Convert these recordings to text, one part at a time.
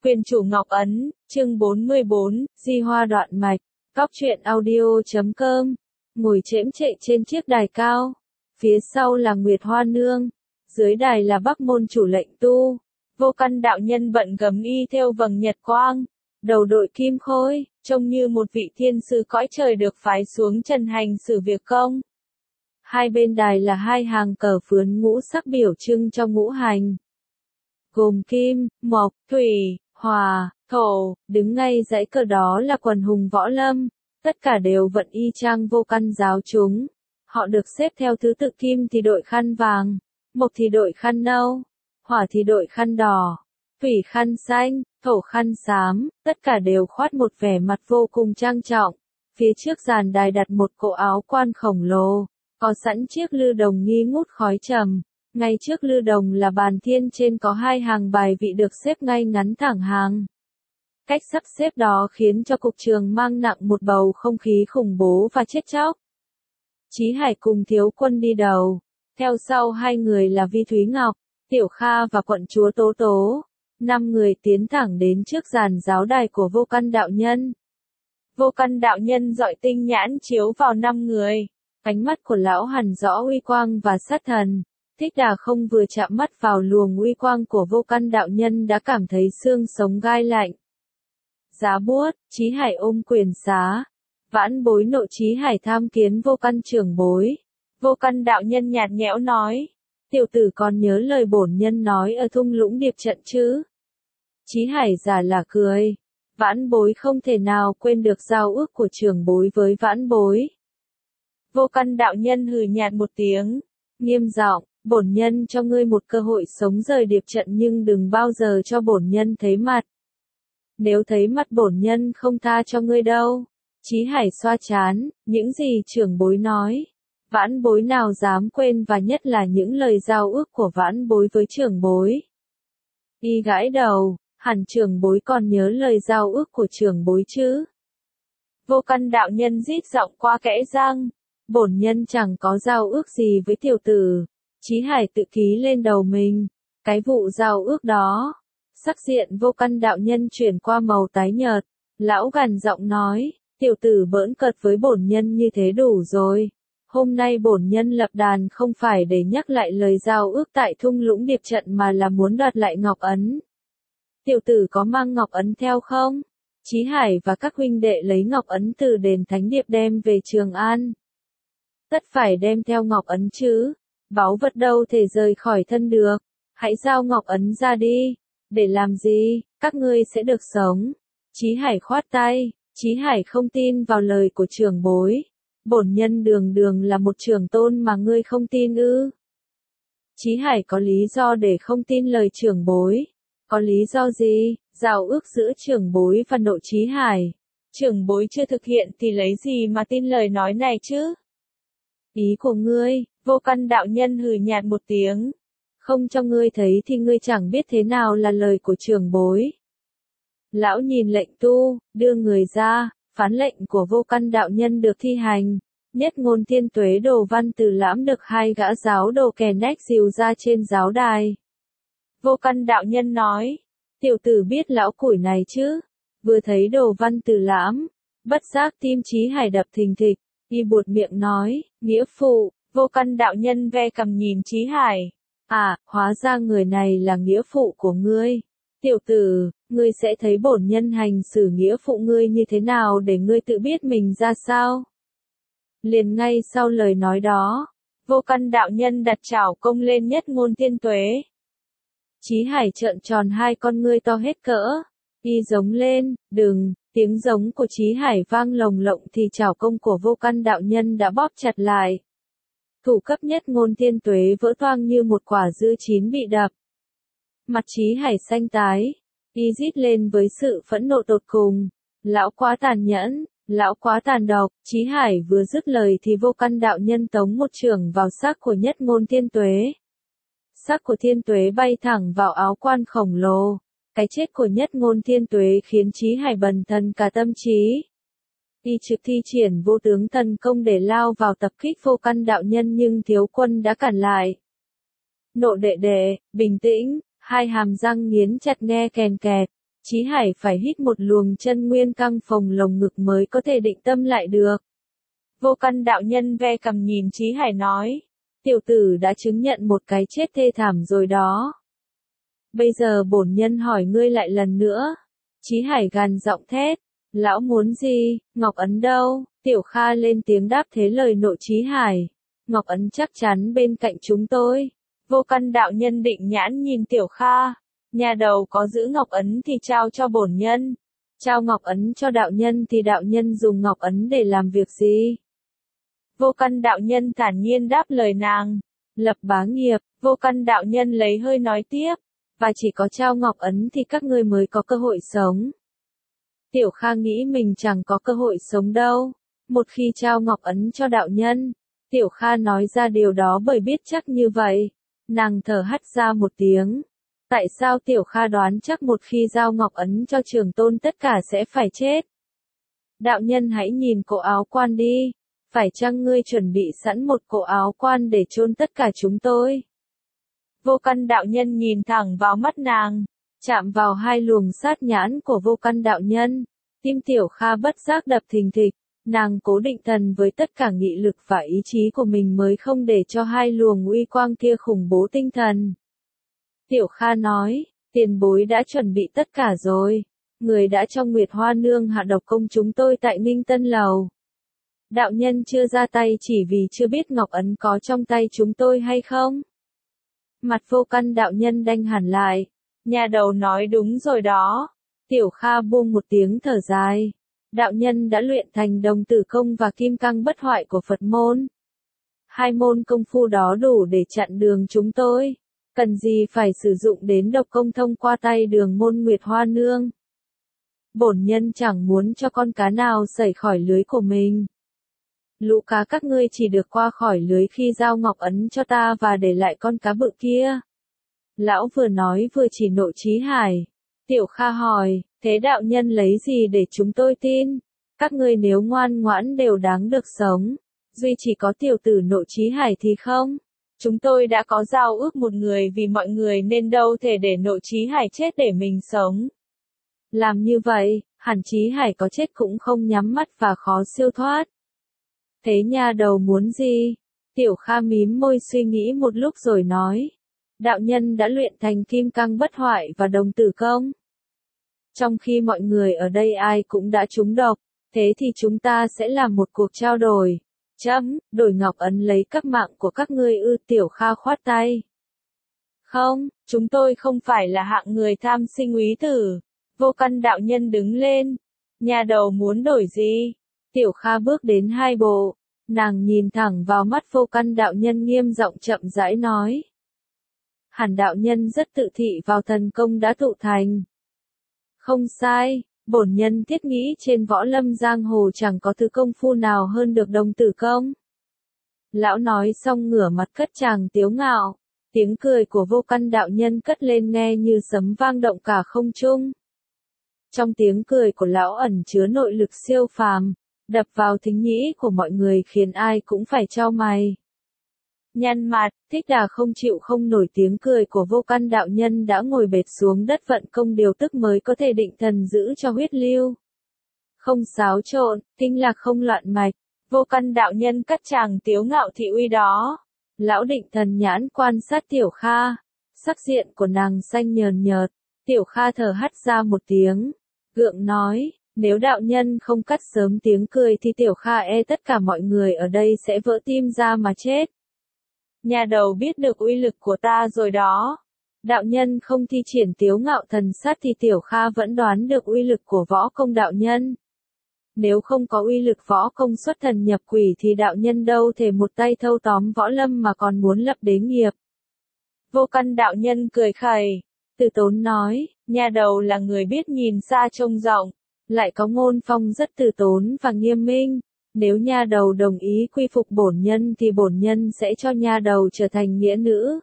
Quyền chủ Ngọc Ấn, chương 44, Di Hoa đoạn mạch, Cóc truyện audio.com, ngồi chễm chệ trên chiếc đài cao, phía sau là Nguyệt Hoa Nương, dưới đài là Bắc Môn chủ lệnh tu, Vô Căn đạo nhân bận gấm y theo vầng nhật quang, đầu đội kim khôi, trông như một vị thiên sư cõi trời được phái xuống trần hành xử việc công. Hai bên đài là hai hàng cờ phướn ngũ sắc biểu trưng cho ngũ hành, gồm kim, mộc, thủy, hỏa, thổ, đứng ngay dãy cờ đó là quần hùng võ lâm, tất cả đều vận y chang Vô Căn giáo chúng. Họ được xếp theo thứ tự: kim thì đội khăn vàng, mộc thì đội khăn nâu, hỏa thì đội khăn đỏ, thủy khăn xanh, thổ khăn xám, tất cả đều khoác một vẻ mặt vô cùng trang trọng. Phía trước giàn đài đặt một cỗ áo quan khổng lồ, có sẵn chiếc lư đồng nghi ngút khói trầm. Ngay trước lư đồng là bàn thiên, trên có hai hàng bài vị được xếp ngay ngắn thẳng hàng. Cách sắp xếp đó khiến cho cục trường mang nặng một bầu không khí khủng bố và chết chóc. Chí Hải cùng Thiếu Quân đi đầu, theo sau hai người là Vi Thúy Ngọc, Tiểu Kha và quận chúa Tố Tố. 5 người tiến thẳng đến trước giàn giáo đài của Vô Căn đạo nhân. Vô Căn đạo nhân dọi tinh nhãn chiếu vào 5 người, ánh mắt của lão hằn rõ uy quang và sát thần. Thích Đà không vừa chạm mắt vào luồng uy quang của Vô Căn đạo nhân đã cảm thấy xương sống gai lạnh. Giá buốt, Chí Hải ôm quyền xá. Vãn bối nội Chí Hải tham kiến Vô Căn trưởng bối. Vô Căn đạo nhân nhạt nhẽo nói. Tiểu tử còn nhớ lời bổn nhân nói ở thung lũng điệp trận chứ? Chí Hải giả là cười. Vãn bối không thể nào quên được giao ước của trưởng bối với vãn bối. Vô Căn đạo nhân hừ nhạt một tiếng, nghiêm giọng. Bổn nhân cho ngươi một cơ hội sống rời điệp trận, nhưng đừng bao giờ cho bổn nhân thấy mặt. Nếu thấy mặt bổn nhân không tha cho ngươi đâu. Chí Hải xoa trán, những gì trưởng bối nói, vãn bối nào dám quên, và nhất là những lời giao ước của vãn bối với trưởng bối. Y gãi đầu, hẳn trưởng bối còn nhớ lời giao ước của trưởng bối chứ? Vô Căn đạo nhân rít giọng qua kẽ răng, bổn nhân chẳng có giao ước gì với tiểu tử. Chí Hải tự ký lên đầu mình cái vụ giao ước đó. Sắc diện Vô Căn đạo nhân chuyển qua màu tái nhợt, lão gằn giọng nói, tiểu tử bỡn cợt với bổn nhân như thế đủ rồi. Hôm nay bổn nhân lập đàn không phải để nhắc lại lời giao ước tại thung lũng điệp trận, mà là muốn đoạt lại Ngọc Ấn. Tiểu tử có mang Ngọc Ấn theo không? Chí Hải và các huynh đệ lấy Ngọc Ấn từ đền Thánh Điệp đem về Trường An. Tất phải đem theo Ngọc Ấn chứ. Báu vật đâu thể rời khỏi thân được. Hãy giao Ngọc Ấn ra đi. Để làm gì? Các ngươi sẽ được sống. Chí Hải khoát tay. Chí Hải không tin vào lời của trưởng bối. Bổn nhân đường đường là một trưởng tôn mà ngươi không tin ư? Chí Hải có lý do để không tin lời trưởng bối. Có lý do gì? Giao ước giữa trưởng bối và nội Chí Hải. Trưởng bối chưa thực hiện thì lấy gì mà tin lời nói này chứ? Ý của ngươi? Vô Căn đạo nhân hừ nhạt một tiếng. Không cho ngươi thấy thì ngươi chẳng biết thế nào là lời của trưởng bối. Lão nhìn lệnh tu, đưa người ra, phán lệnh của Vô Căn đạo nhân được thi hành. Nhất Ngôn Thiên Tuế Đồ Văn Từ Lãm được hai gã giáo đồ kè nách dìu ra trên giáo đài. Vô Căn đạo nhân nói, tiểu tử biết lão củi này chứ? Vừa thấy Đồ Văn Từ Lãm, bất giác tim Chí Hải đập thình thịch, y buột miệng nói, nghĩa phụ. Vô Căn đạo nhân ve cằm nhìn Chí Hải. À, hóa ra người này là nghĩa phụ của ngươi. Tiểu tử, ngươi sẽ thấy bổn nhân hành xử nghĩa phụ ngươi như thế nào để ngươi tự biết mình ra sao. Liền ngay sau lời nói đó, Vô Căn đạo nhân đặt chảo công lên Nhất Ngôn Thiên Tuế. Chí Hải trợn tròn hai con ngươi to hết cỡ. Y giống lên, đừng. Tiếng giống của Chí Hải vang lồng lộng thì chảo công của Vô Căn đạo nhân đã bóp chặt lại. Thủ cấp Nhất Ngôn Thiên Tuế vỡ toang như một quả dưa chín bị đập. Mặt Chí Hải xanh tái, y rít lên với sự phẫn nộ tột cùng. Lão quá tàn nhẫn, lão quá tàn độc. Chí Hải vừa dứt lời thì Vô Căn đạo nhân tống một chưởng vào xác của Nhất Ngôn Thiên Tuế. Xác của Thiên Tuế bay thẳng vào áo quan khổng lồ. Cái chết của Nhất Ngôn Thiên Tuế khiến Chí Hải bần thần cả tâm trí. Y trực thi triển vô tướng thần công để lao vào tập kích Vô Căn đạo nhân, nhưng Thiếu Quân đã cản lại. Nộ đệ đệ, bình tĩnh, hai hàm răng nghiến chặt nghe kèn kẹt. Chí Hải phải hít một luồng chân nguyên căng phồng lồng ngực mới có thể định tâm lại được. Vô Căn đạo nhân ve cằm nhìn Chí Hải nói, tiểu tử đã chứng nhận một cái chết thê thảm rồi đó. Bây giờ bổn nhân hỏi ngươi lại lần nữa. Chí Hải gằn giọng thét, lão muốn gì, Ngọc Ấn đâu? Tiểu Kha lên tiếng đáp thế lời nội Chí Hải. Ngọc Ấn chắc chắn bên cạnh chúng tôi. Vô Căn đạo nhân định nhãn nhìn Tiểu Kha. Nhà đầu có giữ Ngọc Ấn thì trao cho bổn nhân. Trao Ngọc Ấn cho đạo nhân thì đạo nhân dùng Ngọc Ấn để làm việc gì? Vô Căn đạo nhân thản nhiên đáp lời nàng. Lập bá nghiệp, Vô Căn đạo nhân lấy hơi nói tiếp. Và chỉ có trao Ngọc Ấn thì các ngươi mới có cơ hội sống. Tiểu Kha nghĩ mình chẳng có cơ hội sống đâu. Một khi trao Ngọc Ấn cho đạo nhân, Tiểu Kha nói ra điều đó bởi biết chắc như vậy. Nàng thở hắt ra một tiếng. Tại sao Tiểu Kha đoán chắc một khi giao Ngọc Ấn cho Trường Tôn tất cả sẽ phải chết? Đạo nhân hãy nhìn cổ áo quan đi. Phải chăng ngươi chuẩn bị sẵn một cổ áo quan để chôn tất cả chúng tôi? Vô Căn đạo nhân nhìn thẳng vào mắt nàng, chạm vào hai luồng sát nhãn của Vô Căn đạo nhân. Tim Tiểu Kha bất giác đập thình thịch, nàng cố định thần với tất cả nghị lực và ý chí của mình mới không để cho hai luồng uy quang kia khủng bố tinh thần. Tiểu Kha nói, tiền bối đã chuẩn bị tất cả rồi. Người đã cho Nguyệt Hoa Nương hạ độc công chúng tôi tại Ninh Tân Lầu. Đạo nhân chưa ra tay chỉ vì chưa biết Ngọc Ấn có trong tay chúng tôi hay không? Mặt Vô Căn đạo nhân đanh hẳn lại. Nhà đầu nói đúng rồi đó. Tiểu Kha buông một tiếng thở dài. Đạo nhân đã luyện thành Đồng Tử Công và Kim Cang Bất Hoại của Phật môn. Hai môn công phu đó đủ để chặn đường chúng tôi. Cần gì phải sử dụng đến độc công thông qua tay đường môn Nguyệt Hoa Nương. Bổn nhân chẳng muốn cho con cá nào sẩy khỏi lưới của mình. Lũ cá các ngươi chỉ được qua khỏi lưới khi giao Ngọc Ấn cho ta và để lại con cá bự kia. Lão vừa nói vừa chỉ nội Chí Hải. Tiểu Kha hỏi, thế đạo nhân lấy gì để chúng tôi tin? Các ngươi nếu ngoan ngoãn đều đáng được sống. Duy chỉ có tiểu tử nội Chí Hải thì không. Chúng tôi đã có giao ước một người vì mọi người nên đâu thể để nội Chí Hải chết để mình sống. Làm như vậy, hẳn Chí Hải có chết cũng không nhắm mắt và khó siêu thoát. Thế nhà đầu muốn gì? Tiểu Kha mím môi suy nghĩ một lúc rồi nói. Đạo nhân đã luyện thành Kim Cang Bất Hoại và Đồng Tử Công. Trong khi mọi người ở đây ai cũng đã trúng độc, thế thì chúng ta sẽ làm một cuộc trao đổi. Đổi Ngọc Ấn lấy các mạng của các ngươi ư? Tiểu Kha khoát tay. Không, chúng tôi không phải là hạng người tham sinh úy tử. Vô Căn đạo nhân đứng lên. Nhà đầu muốn đổi gì? Tiểu Kha bước đến hai bộ. Nàng nhìn thẳng vào mắt Vô Căn đạo nhân nghiêm giọng chậm rãi nói. Hẳn đạo nhân rất tự thị vào thần công đã tụ thành. Không sai, bổn nhân thiết nghĩ trên võ lâm giang hồ chẳng có thứ công phu nào hơn được Đồng Tử Công. Lão nói xong ngửa mặt cất tràng tiếu ngạo. Tiếng cười của Vô Căn đạo nhân cất lên nghe như sấm vang động cả không trung. Trong tiếng cười của lão ẩn chứa nội lực siêu phàm, đập vào thính nhĩ của mọi người khiến ai cũng phải chau mày. Nhăn mặt, Thích Đà không chịu không nổi tiếng cười của Vô Căn đạo nhân đã ngồi bệt xuống đất vận công điều tức mới có thể định thần giữ cho huyết lưu không xáo trộn, kinh lạc không loạn mạch. Vô Căn đạo nhân cất tràng tiếu ngạo thị uy đó. Lão định thần nhãn quan sát Tiểu Kha. Sắc diện của nàng xanh nhờn nhợt. Tiểu Kha thở hắt ra một tiếng. Gượng nói, nếu đạo nhân không cắt sớm tiếng cười thì Tiểu Kha tất cả mọi người ở đây sẽ vỡ tim ra mà chết. Nhà đầu biết được uy lực của ta rồi đó. Đạo nhân không thi triển tiếu ngạo thần sát thì Tiểu Kha vẫn đoán được uy lực của võ công đạo nhân. Nếu không có uy lực võ công xuất thần nhập quỷ thì đạo nhân đâu thể một tay thâu tóm võ lâm mà còn muốn lập đế nghiệp. Vô Căn đạo nhân cười khẩy, từ tốn nói, nhà đầu là người biết nhìn xa trông rộng, lại có ngôn phong rất từ tốn và nghiêm minh. Nếu nha đầu đồng ý quy phục bổn nhân thì bổn nhân sẽ cho nha đầu trở thành nghĩa nữ.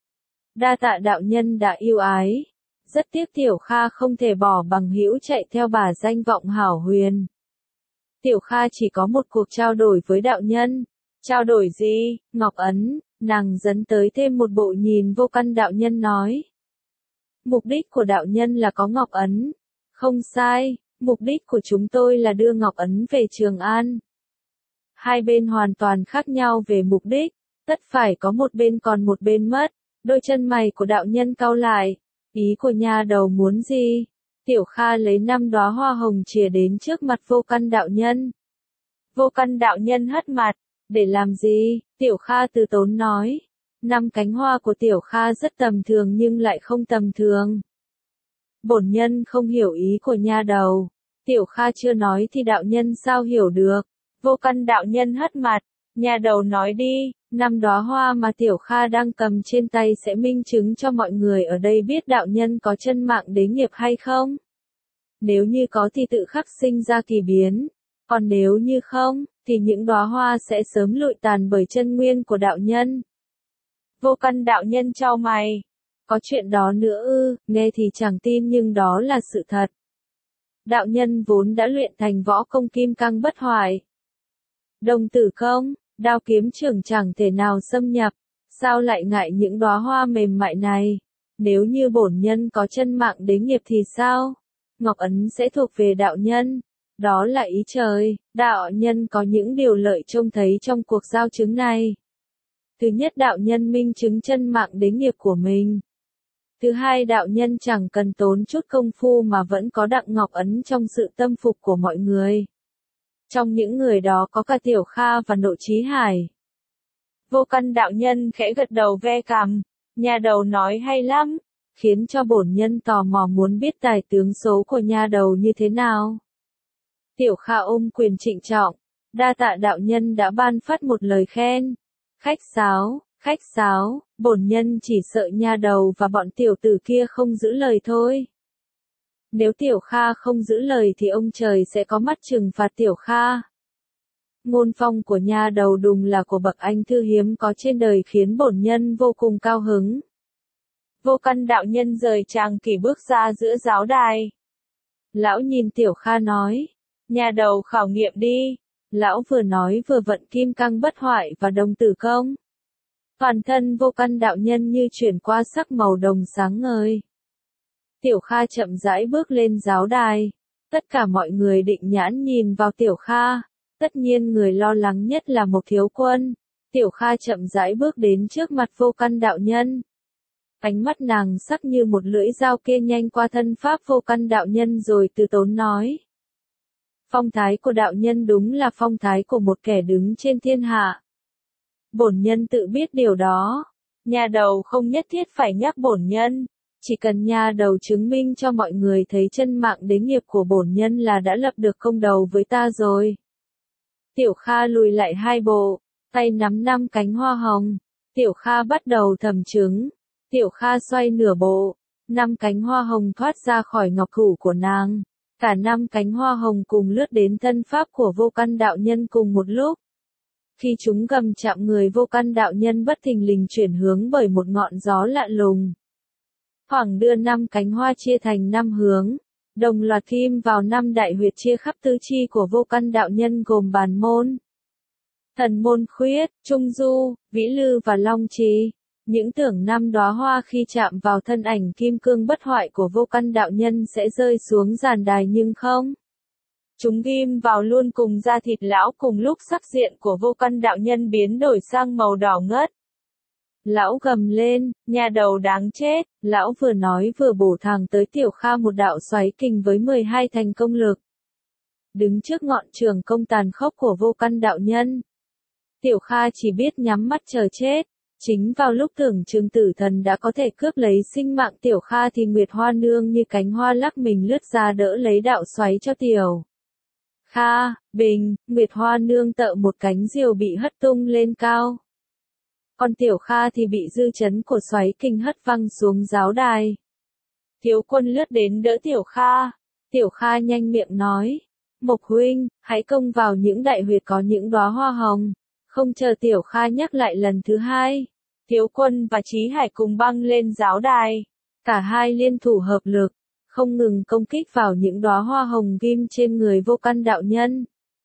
Đa tạ đạo nhân đã yêu ái. Rất tiếc Tiểu Kha không thể bỏ bằng hữu chạy theo bà danh vọng hảo huyền. Tiểu Kha chỉ có một cuộc trao đổi với đạo nhân. Trao đổi gì? Ngọc Ấn. Nàng dẫn tới thêm một bộ nhìn Vô Căn đạo nhân nói. Mục đích của đạo nhân là có Ngọc Ấn. Không sai, mục đích của chúng tôi là đưa Ngọc Ấn về Trường An. Hai bên hoàn toàn khác nhau về mục đích, tất phải có một bên còn một bên mất. Đôi chân mày của đạo nhân cau lại, ý của nha đầu muốn gì? Tiểu Kha lấy 5 đóa hoa hồng chìa đến trước mặt Vô Căn đạo nhân. Vô Căn đạo nhân hất mặt, để làm gì? Tiểu Kha từ tốn nói. 5 cánh hoa của Tiểu Kha rất tầm thường nhưng lại không tầm thường. Bổn nhân không hiểu ý của nha đầu. Tiểu Kha chưa nói thì đạo nhân sao hiểu được? Vô Căn đạo nhân hất mặt, nha đầu nói đi. 5 đóa hoa mà Tiểu Kha đang cầm trên tay sẽ minh chứng cho mọi người ở đây biết đạo nhân có chân mạng đế nghiệp hay không. Nếu như có thì tự khắc sinh ra kỳ biến, còn nếu như không, thì những đóa hoa sẽ sớm lụi tàn bởi chân nguyên của đạo nhân. Vô Căn đạo nhân chau mày. Có chuyện đó nữa ư? Nghe thì chẳng tin nhưng đó là sự thật. Đạo nhân vốn đã luyện thành võ công kim cang bất hoại. Đồng tử công, đao kiếm trưởng chẳng thể nào xâm nhập, sao lại ngại những đóa hoa mềm mại này? Nếu như bổn nhân có chân mạng đế nghiệp thì sao? Ngọc Ấn sẽ thuộc về đạo nhân. Đó là ý trời, đạo nhân có những điều lợi trông thấy trong cuộc giao chứng này. Thứ nhất, đạo nhân minh chứng chân mạng đế nghiệp của mình. Thứ hai, đạo nhân chẳng cần tốn chút công phu mà vẫn có Đặng Ngọc Ấn trong sự tâm phục của mọi người. Trong những người đó có cả Tiểu Kha và Nội Chí Hải. Vô Căn đạo nhân khẽ gật đầu ve cằm, nha đầu nói hay lắm, khiến cho bổn nhân tò mò muốn biết tài tướng số của nha đầu như thế nào. Tiểu Kha ôm quyền trịnh trọng, đa tạ đạo nhân đã ban phát một lời khen. Khách sáo, bổn nhân chỉ sợ nha đầu và bọn tiểu tử kia không giữ lời thôi. Nếu Tiểu Kha không giữ lời thì ông trời sẽ có mắt trừng phạt Tiểu Kha. Ngôn phong của nha đầu đùng là của bậc anh thư hiếm có trên đời khiến bổn nhân vô cùng cao hứng. Vô Căn đạo nhân rời tràng kỷ bước ra giữa giáo đài. Lão nhìn Tiểu Kha nói, nha đầu khảo nghiệm đi. Lão vừa nói vừa vận kim cang bất hoại và đồng tử công. Toàn thân Vô Căn đạo nhân như chuyển qua sắc màu đồng sáng ngời. Tiểu Kha chậm rãi bước lên giáo đài. Tất cả mọi người định nhãn nhìn vào Tiểu Kha. Tất nhiên người lo lắng nhất là Mộc Thiếu Quân. Tiểu Kha chậm rãi bước đến trước mặt Vô Căn đạo nhân. Ánh mắt nàng sắc như một lưỡi dao kia nhanh qua thân pháp Vô Căn đạo nhân rồi từ tốn nói. Phong thái của đạo nhân đúng là phong thái của một kẻ đứng trên thiên hạ. Bổn nhân tự biết điều đó. Nha đầu không nhất thiết phải nhắc bổn nhân. Chỉ cần nha đầu chứng minh cho mọi người thấy chân mạng đế nghiệp của bổn nhân là đã lập được công đầu với ta rồi. Tiểu Kha lùi lại 2 bộ, tay nắm 5 cánh hoa hồng. Tiểu Kha bắt đầu thầm chứng. Tiểu Kha xoay nửa bộ, 5 cánh hoa hồng thoát ra khỏi ngọc thủ của nàng. Cả 5 cánh hoa hồng cùng lướt đến thân pháp của Vô Căn đạo nhân cùng một lúc. Khi chúng gầm chạm người Vô Căn đạo nhân bất thình lình chuyển hướng bởi một ngọn gió lạ lùng. Khoảng đưa 5 cánh hoa chia thành 5 hướng, đồng loạt kim vào 5 đại huyệt chia khắp tứ chi của Vô Căn đạo nhân gồm Bàn Môn, Thần Môn Khuyết, Trung Du, Vĩ Lư và Long Trì. Những tưởng 5 đóa hoa khi chạm vào thân ảnh kim cương bất hoại của Vô Căn đạo nhân sẽ rơi xuống giàn đài nhưng không. Chúng ghim vào luôn cùng da thịt lão cùng lúc sắc diện của Vô Căn đạo nhân biến đổi sang màu đỏ ngất. Lão gầm lên, nhà đầu đáng chết, lão vừa nói vừa bổ thẳng tới Tiểu Kha một đạo xoáy kình với 12 thành công lực. Đứng trước ngọn trường công tàn khốc của Vô Căn đạo nhân, Tiểu Kha chỉ biết nhắm mắt chờ chết. Chính vào lúc tưởng chừng tử thần đã có thể cướp lấy sinh mạng Tiểu Kha thì Nguyệt Hoa Nương như cánh hoa lắc mình lướt ra đỡ lấy đạo xoáy cho Tiểu Kha. Bình, Nguyệt Hoa Nương tợ một cánh diều bị hất tung lên cao. Còn Tiểu Kha thì bị dư chấn của xoáy kình hất văng xuống giáo đài. Thiếu Quân lướt đến đỡ Tiểu Kha. Tiểu Kha nhanh miệng nói, Mộc huynh, hãy công vào những đại huyệt có những đóa hoa hồng. Không chờ Tiểu Kha nhắc lại lần thứ hai, Thiếu Quân và Chí Hải cùng băng lên giáo đài. Cả hai liên thủ hợp lực, không ngừng công kích vào những đóa hoa hồng ghim trên người Vô Căn đạo nhân.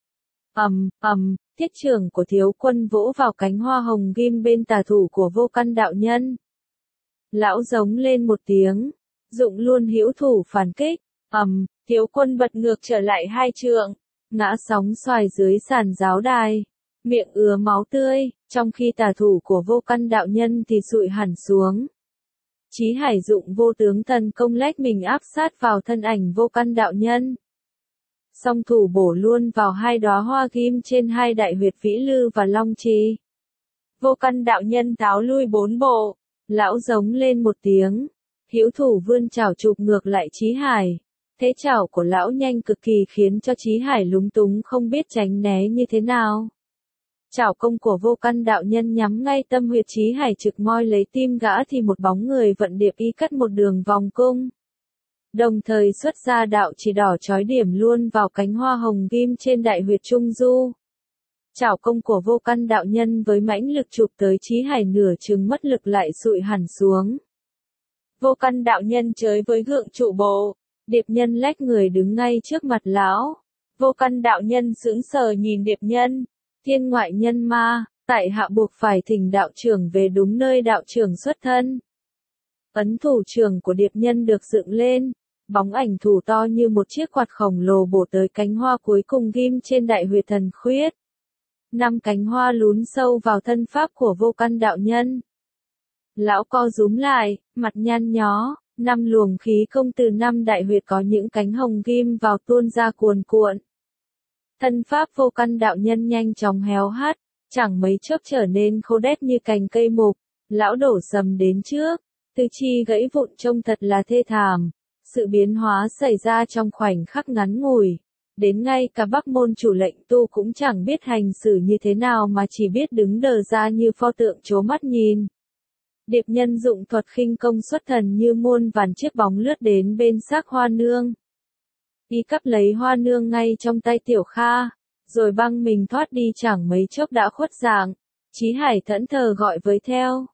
Thiết trưởng của Thiếu Quân vỗ vào cánh hoa hồng ghim bên tà thủ của Vô Căn đạo nhân. Lão giống lên một tiếng, dụng luôn hữu thủ phản kích. Thiếu Quân bật ngược trở lại 2 trượng, ngã sóng xoài dưới sàn giáo đài, miệng ứa máu tươi, trong khi tà thủ của Vô Căn đạo nhân thì dụi hẳn xuống. Chí Hải dụng vô tướng thần công lách mình áp sát vào thân ảnh Vô Căn đạo nhân. Song thủ bổ luôn vào 2 đóa hoa ghim trên 2 đại huyệt vĩ lư và long trì. Vô Căn đạo nhân tháo lui 4 bộ, lão giống lên một tiếng, hữu thủ vươn chảo chụp ngược lại Chí Hải. Thế chảo của lão nhanh cực kỳ khiến cho Chí Hải lúng túng không biết tránh né như thế nào. Chảo công của Vô Căn đạo nhân nhắm ngay tâm huyệt Chí Hải trực moi lấy tim gã thì một bóng người vận điệp y cắt một đường vòng cung. Đồng thời xuất ra đạo chỉ đỏ chói điểm luôn vào cánh hoa hồng ghim trên đại huyệt trung du. Chảo công của Vô Căn đạo nhân với mãnh lực chụp tới Chí Hải nửa chừng mất lực lại sụi hẳn xuống. Vô Căn đạo nhân chới với gượng trụ bộ, điệp nhân lách người đứng ngay trước mặt lão. Vô Căn đạo nhân sững sờ nhìn điệp nhân, thiên ngoại nhân ma, tại hạ buộc phải thỉnh đạo trưởng về đúng nơi đạo trưởng xuất thân. Ấn thủ trưởng của điệp nhân được dựng lên, bóng ảnh thủ to như một chiếc quạt khổng lồ bổ tới cánh hoa cuối cùng ghim trên đại huyệt thần khuyết. 5 cánh hoa lún sâu vào thân pháp của Vô Căn đạo nhân. Lão co rúm lại, mặt nhăn nhó, 5 luồng khí công từ 5 đại huyệt có những cánh hồng ghim vào tuôn ra cuồn cuộn. Thân pháp Vô Căn đạo nhân nhanh chóng héo hắt, chẳng mấy chốc trở nên khô đét như cành cây mục. Lão đổ sầm đến trước, tứ chi gãy vụn trông thật là thê thảm. Sự biến hóa xảy ra trong khoảnh khắc ngắn ngủi. Đến ngay cả Bắc môn chủ lệnh tu cũng chẳng biết hành xử như thế nào mà chỉ biết đứng đờ ra như pho tượng trố mắt nhìn. Điệp nhân dụng thuật khinh công xuất thần như muôn vàn chiếc bóng lướt đến bên xác Hoa Nương. Y cắp lấy Hoa Nương ngay trong tay Tiểu Kha, rồi băng mình thoát đi chẳng mấy chốc đã khuất dạng. Chí Hải thẫn thờ gọi với theo.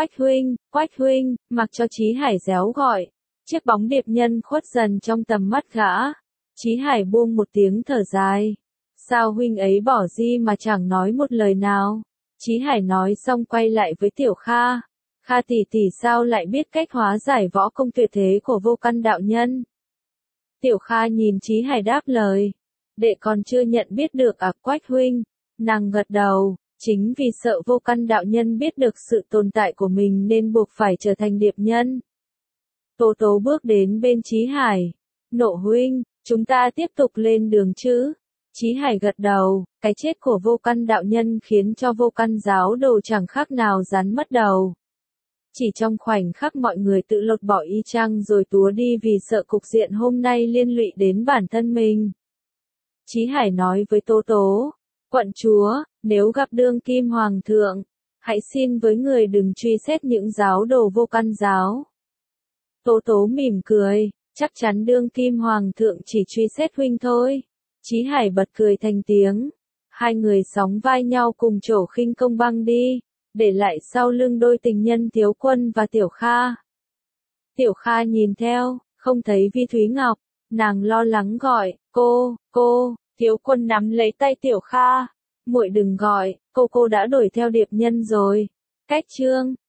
Quách huynh, mặc cho Chí Hải réo gọi. Chiếc bóng điệp nhân khuất dần trong tầm mắt gã. Chí Hải buông một tiếng thở dài. Sao huynh ấy bỏ di mà chẳng nói một lời nào? Chí Hải nói xong quay lại với Tiểu Kha. Kha tỷ tỷ sao lại biết cách hóa giải võ công tuyệt thế của Vô Căn đạo nhân? Tiểu Kha nhìn Chí Hải đáp lời. Đệ còn chưa nhận biết được à Quách huynh? Nàng gật đầu, chính vì sợ Vô Căn đạo nhân biết được sự tồn tại của mình nên buộc phải trở thành điệp nhân. Tố Tố bước đến bên Chí Hải. Nộ huynh, chúng ta tiếp tục lên đường chứ? Chí Hải gật đầu, cái chết của Vô Căn đạo nhân khiến cho Vô Căn giáo đồ chẳng khác nào rắn mất đầu. Chỉ trong khoảnh khắc mọi người tự lột bỏ y chang rồi túa đi vì sợ cục diện hôm nay liên lụy đến bản thân mình. Chí Hải nói với Tố Tố, quận chúa, nếu gặp đương kim hoàng thượng, hãy xin với người đừng truy xét những giáo đồ Vô Căn giáo. Tố Tố mỉm cười, chắc chắn đương kim hoàng thượng chỉ truy xét huynh thôi. Chí Hải bật cười thành tiếng. Hai người sóng vai nhau cùng trổ khinh công băng đi, để lại sau lưng đôi tình nhân Thiếu Quân và Tiểu Kha. Tiểu Kha nhìn theo, không thấy Vi Thúy Ngọc, nàng lo lắng gọi, cô, Thiếu Quân nắm lấy tay Tiểu Kha. Muội đừng gọi, cô đã đuổi theo điệp nhân rồi. Cách chương